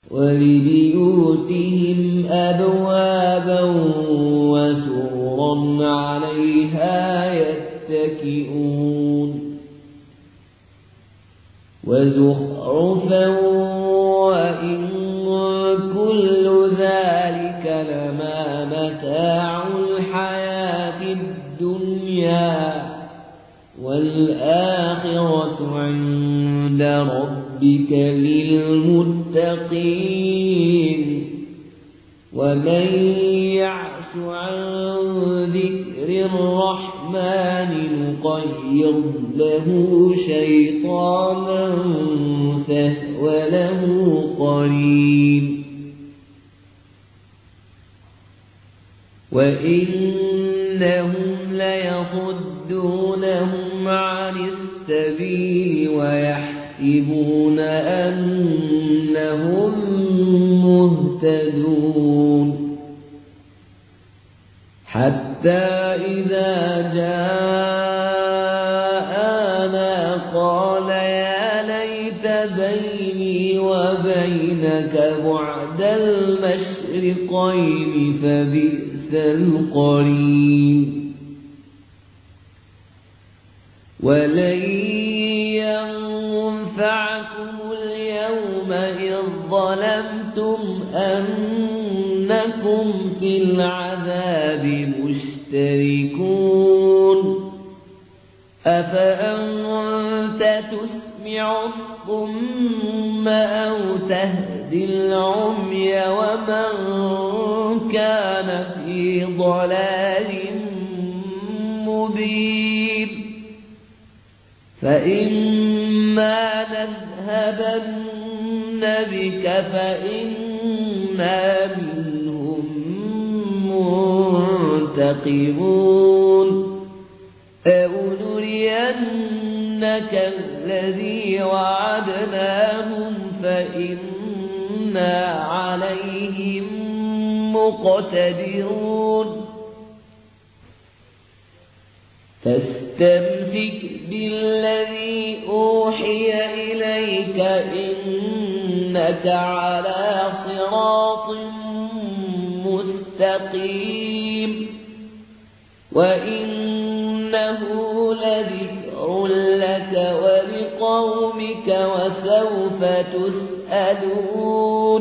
ولبيوتهم أبوابا وسررا عليها يتكئون وزخرفا وإن كل ذلك لما متاع الحياة الدنيا والآخرة عند ربك للمتقين ومن يعش عن ذكر الرحمن نقيض له شيطانا فهو له قرين وإنهم ليصدونهم عن السبيل ويحسبون أنهم مهتدون حتى إذا جاءنا قال يا ليت بيني وبينك بعد المشرقين فبئس القرين ولن ينفعكم اليوم إذ ظلمتم أنكم في العذاب مشتركون أفأنت تسمع الصم أو تهدي العمي ومن كان في ضلال مبين فإما نذهبن بك فإنا منهم منتقمون أو نرينك الذي وعدناهم فإنا عليهم مقتدرون فاستمسك بالذي أوحي إليك إنك على صراط مستقيم وإنه لذكر لك ولقومك وسوف تسألون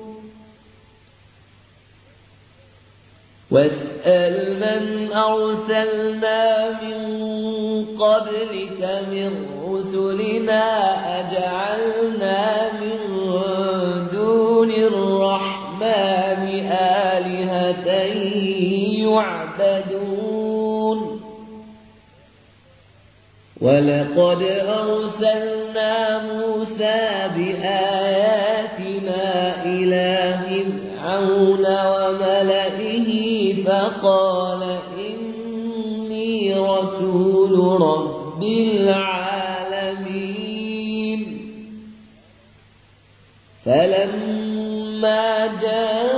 واسأل من أرسلنا من قبلك من رسلنا أجعلنا من دون الرحمن آلهة يعبدون ولقد أرسلنا موسى بآياتنا إلى فرعون وملئه فقال إني رسول رب العالمين فلما جاء